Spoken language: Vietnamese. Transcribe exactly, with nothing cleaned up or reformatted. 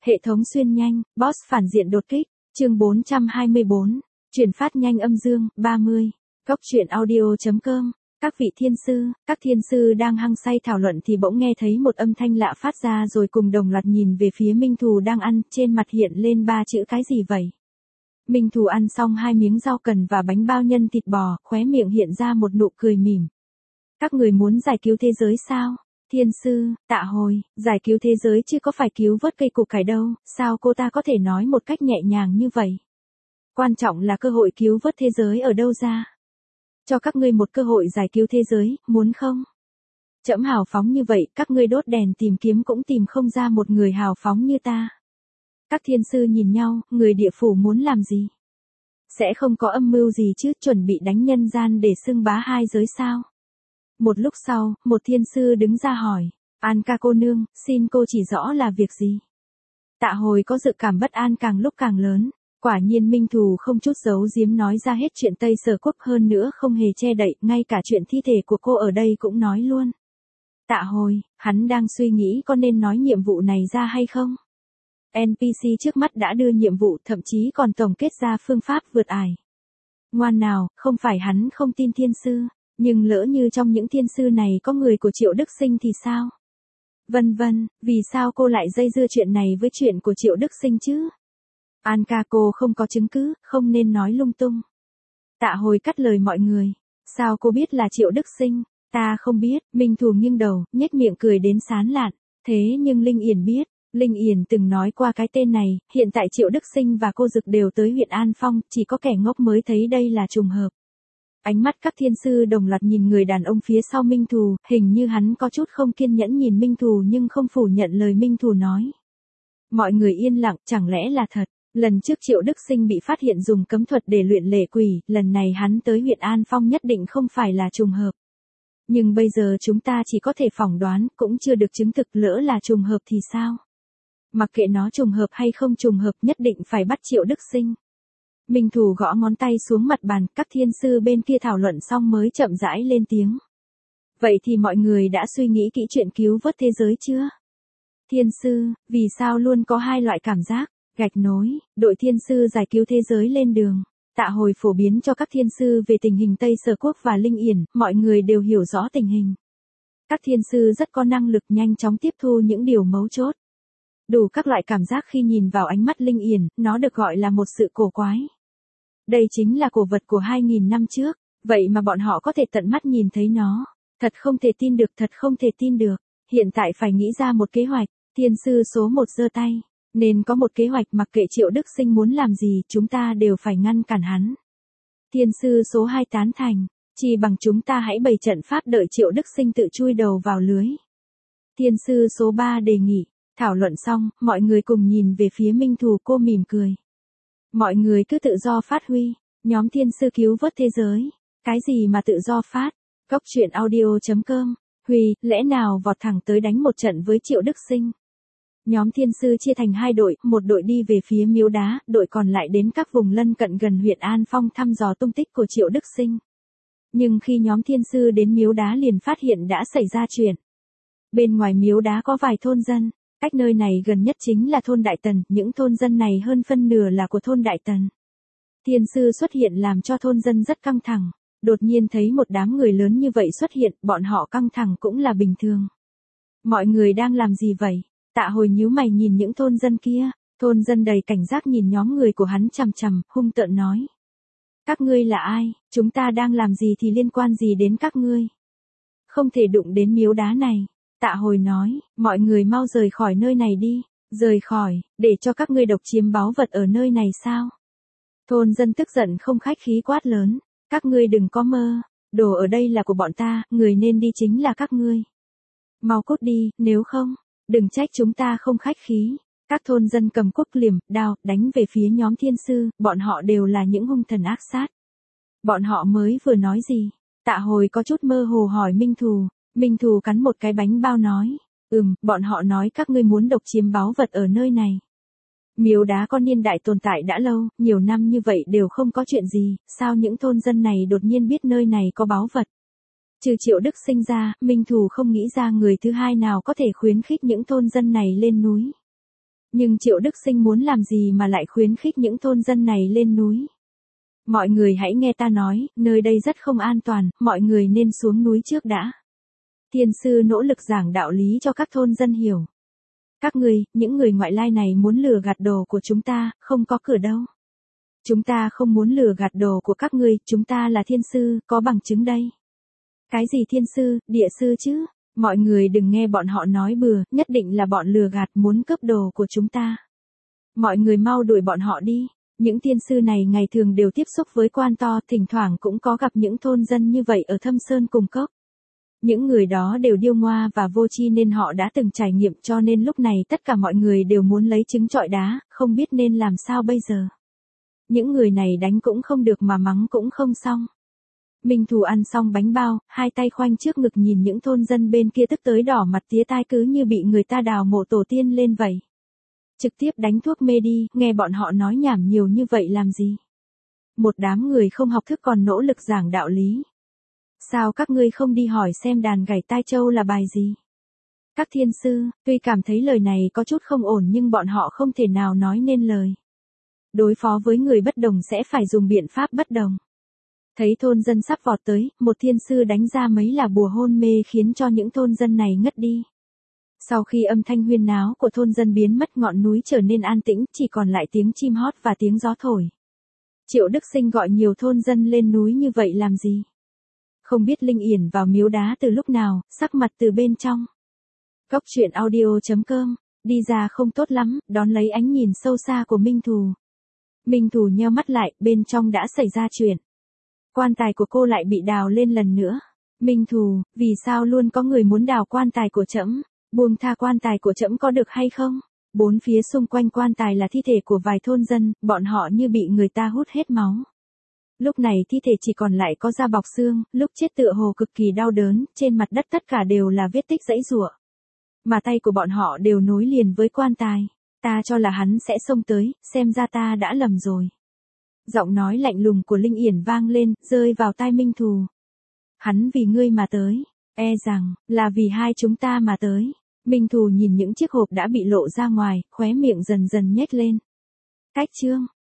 Hệ thống xuyên nhanh, boss phản diện đột kích, chương bốn trăm hai mươi bốn, truyền phát nhanh âm dương, ba mươi, góc truyện audio.com, các vị thiên sư, các thiên sư đang hăng say thảo luận thì bỗng nghe thấy một âm thanh lạ phát ra rồi cùng đồng loạt nhìn về phía Minh Thù đang ăn, trên mặt hiện lên ba chữ cái gì vậy? Minh Thù ăn xong hai miếng rau cần và bánh bao nhân thịt bò, khóe miệng hiện ra một nụ cười mỉm. Các người muốn giải cứu thế giới sao? Thiên sư, Tạ Hồi, giải cứu thế giới chứ có phải cứu vớt cây củ cải đâu, sao cô ta có thể nói một cách nhẹ nhàng như vậy? Quan trọng là cơ hội cứu vớt thế giới ở đâu ra? Cho các ngươi một cơ hội giải cứu thế giới, muốn không? Trẫm hào phóng như vậy, các ngươi đốt đèn tìm kiếm cũng tìm không ra một người hào phóng như ta. Các thiên sư nhìn nhau, người địa phủ muốn làm gì? Sẽ không có âm mưu gì chứ, chuẩn bị đánh nhân gian để xưng bá hai giới sao? Một lúc sau, một thiên sư đứng ra hỏi, An ca cô nương, xin cô chỉ rõ là việc gì? Tạ Hồi có dự cảm bất an càng lúc càng lớn, quả nhiên Minh Thù không chút giấu giếm nói ra hết chuyện Tây Sở Quốc, hơn nữa không hề che đậy, ngay cả chuyện thi thể của cô ở đây cũng nói luôn. Tạ Hồi, hắn đang suy nghĩ có nên nói nhiệm vụ này ra hay không? en pê xê trước mắt đã đưa nhiệm vụ, thậm chí còn tổng kết ra phương pháp vượt ải. Ngoan nào, không phải hắn không tin thiên sư. Nhưng lỡ như trong những thiên sư này có người của Triệu Đức Sinh thì sao? Vân vân, vì sao cô lại dây dưa chuyện này với chuyện của Triệu Đức Sinh chứ? An ca cô không có chứng cứ, không nên nói lung tung. Tạ Hồi cắt lời mọi người. Sao cô biết là Triệu Đức Sinh? Ta không biết. Minh Thù nghiêng đầu, nhếch miệng cười đến sán lạn. Thế nhưng Linh Yển biết. Linh Yển từng nói qua cái tên này, hiện tại Triệu Đức Sinh và cô Dực đều tới huyện An Phong, chỉ có kẻ ngốc mới thấy đây là trùng hợp. Ánh mắt các thiên sư đồng loạt nhìn người đàn ông phía sau Minh Thù, hình như hắn có chút không kiên nhẫn nhìn Minh Thù nhưng không phủ nhận lời Minh Thù nói. Mọi người yên lặng, chẳng lẽ là thật? Lần trước Triệu Đức Sinh bị phát hiện dùng cấm thuật để luyện lệ quỷ, lần này hắn tới huyện An Phong nhất định không phải là trùng hợp. Nhưng bây giờ chúng ta chỉ có thể phỏng đoán, cũng chưa được chứng thực, lỡ là trùng hợp thì sao? Mặc kệ nó trùng hợp hay không trùng hợp, nhất định phải bắt Triệu Đức Sinh. Minh Thù gõ ngón tay xuống mặt bàn, các thiên sư bên kia thảo luận xong mới chậm rãi lên tiếng. Vậy thì mọi người đã suy nghĩ kỹ chuyện cứu vớt thế giới chưa? Thiên sư, vì sao luôn có hai loại cảm giác? Gạch nối, đội thiên sư giải cứu thế giới lên đường. Tạ Hồi phổ biến cho các thiên sư về tình hình Tây Sở Quốc và Linh Yển, mọi người đều hiểu rõ tình hình. Các thiên sư rất có năng lực nhanh chóng tiếp thu những điều mấu chốt. Đủ các loại cảm giác khi nhìn vào ánh mắt Linh Yển, nó được gọi là một sự cổ quái. Đây chính là cổ vật của hai nghìn năm trước, vậy mà bọn họ có thể tận mắt nhìn thấy nó. Thật không thể tin được, thật không thể tin được. Hiện tại phải nghĩ ra một kế hoạch. Thiên sư số một giơ tay. Nên có một kế hoạch, mặc kệ Triệu Đức Sinh muốn làm gì, chúng ta đều phải ngăn cản hắn. Thiên sư số hai tán thành. Chỉ bằng chúng ta hãy bày trận pháp đợi Triệu Đức Sinh tự chui đầu vào lưới. Thiên sư số ba đề nghị. Thảo luận xong, mọi người cùng nhìn về phía Minh Thù, cô mỉm cười. Mọi người cứ tự do phát huy, nhóm thiên sư cứu vớt thế giới. Cái gì mà tự do phát? Góc truyện audio.com, Huy, lẽ nào vọt thẳng tới đánh một trận với Triệu Đức Sinh? Nhóm thiên sư chia thành hai đội, một đội đi về phía miếu đá, đội còn lại đến các vùng lân cận gần huyện An Phong thăm dò tung tích của Triệu Đức Sinh. Nhưng khi nhóm thiên sư đến miếu đá liền phát hiện đã xảy ra chuyện. Bên ngoài miếu đá có vài thôn dân. Cách nơi này gần nhất chính là thôn Đại Tần, những thôn dân này hơn phân nửa là của thôn Đại Tần. Thiên sư xuất hiện làm cho thôn dân rất căng thẳng, đột nhiên thấy một đám người lớn như vậy xuất hiện, bọn họ căng thẳng cũng là bình thường. Mọi người đang làm gì vậy? Tạ Hồi nhíu mày nhìn những thôn dân kia, thôn dân đầy cảnh giác nhìn nhóm người của hắn chằm chằm, hung tợn nói. Các ngươi là ai? Chúng ta đang làm gì thì liên quan gì đến các ngươi? Không thể đụng đến miếu đá này. Tạ Hồi nói, mọi người mau rời khỏi nơi này đi, rời khỏi, để cho các ngươi độc chiếm báu vật ở nơi này sao? Thôn dân tức giận không khách khí quát lớn, các ngươi đừng có mơ, đồ ở đây là của bọn ta, người nên đi chính là các ngươi. Mau cút đi, nếu không, đừng trách chúng ta không khách khí. Các thôn dân cầm cuốc liềm, đao, đánh về phía nhóm thiên sư, bọn họ đều là những hung thần ác sát. Bọn họ mới vừa nói gì? Tạ Hồi có chút mơ hồ hỏi Minh Thù. Minh Thù cắn một cái bánh bao nói, ừm, bọn họ nói các ngươi muốn độc chiếm báu vật ở nơi này. Miếu đá có niên đại tồn tại đã lâu, nhiều năm như vậy đều không có chuyện gì, sao những thôn dân này đột nhiên biết nơi này có báu vật? Trừ Triệu Đức Sinh ra, Minh Thù không nghĩ ra người thứ hai nào có thể khuyến khích những thôn dân này lên núi. Nhưng Triệu Đức Sinh muốn làm gì mà lại khuyến khích những thôn dân này lên núi. Mọi người hãy nghe ta nói, nơi đây rất không an toàn, mọi người nên xuống núi trước đã. Thiên sư nỗ lực giảng đạo lý cho các thôn dân hiểu. Các ngươi, những người ngoại lai này muốn lừa gạt đồ của chúng ta, không có cửa đâu. Chúng ta không muốn lừa gạt đồ của các ngươi, chúng ta là thiên sư, có bằng chứng đây. Cái gì thiên sư, địa sư chứ? Mọi người đừng nghe bọn họ nói bừa, nhất định là bọn lừa gạt muốn cướp đồ của chúng ta. Mọi người mau đuổi bọn họ đi. Những thiên sư này ngày thường đều tiếp xúc với quan to, thỉnh thoảng cũng có gặp những thôn dân như vậy ở Thâm Sơn cùng cốc. Những người đó đều điêu ngoa và vô tri nên họ đã từng trải nghiệm, cho nên lúc này tất cả mọi người đều muốn lấy trứng trọi đá, không biết nên làm sao bây giờ. Những người này đánh cũng không được mà mắng cũng không xong. Minh Thù ăn xong bánh bao, hai tay khoanh trước ngực nhìn những thôn dân bên kia tức tới đỏ mặt tía tai cứ như bị người ta đào mộ tổ tiên lên vậy. Trực tiếp đánh thuốc mê đi, nghe bọn họ nói nhảm nhiều như vậy làm gì. Một đám người không học thức còn nỗ lực giảng đạo lý. Sao các ngươi không đi hỏi xem đàn gảy tai châu là bài gì? Các thiên sư, tuy cảm thấy lời này có chút không ổn nhưng bọn họ không thể nào nói nên lời. Đối phó với người bất đồng sẽ phải dùng biện pháp bất đồng. Thấy thôn dân sắp vọt tới, một thiên sư đánh ra mấy là bùa hôn mê khiến cho những thôn dân này ngất đi. Sau khi âm thanh huyên náo của thôn dân biến mất, ngọn núi trở nên an tĩnh, chỉ còn lại tiếng chim hót và tiếng gió thổi. Triệu Đức Sinh gọi nhiều thôn dân lên núi như vậy làm gì? Không biết Linh Yển vào miếu đá từ lúc nào, sắc mặt từ bên trong. Cốc truyện audio chấm com, đi ra không tốt lắm, đón lấy ánh nhìn sâu xa của Minh Thù. Minh Thù nheo mắt lại, bên trong đã xảy ra chuyện. Quan tài của cô lại bị đào lên lần nữa. Minh Thù, vì sao luôn có người muốn đào quan tài của trẫm? Buông tha quan tài của trẫm có được hay không? Bốn phía xung quanh quan tài là thi thể của vài thôn dân, bọn họ như bị người ta hút hết máu. Lúc này thi thể chỉ còn lại có da bọc xương, lúc chết tựa hồ cực kỳ đau đớn, trên mặt đất tất cả đều là vết tích giãy giụa. Mà tay của bọn họ đều nối liền với quan tài. Ta cho là hắn sẽ xông tới, xem ra ta đã lầm rồi. Giọng nói lạnh lùng của Linh Yển vang lên, rơi vào tai Minh Thù. Hắn vì ngươi mà tới, e rằng, là vì hai chúng ta mà tới. Minh Thù nhìn những chiếc hộp đã bị lộ ra ngoài, khóe miệng dần dần nhếch lên. Cách chương.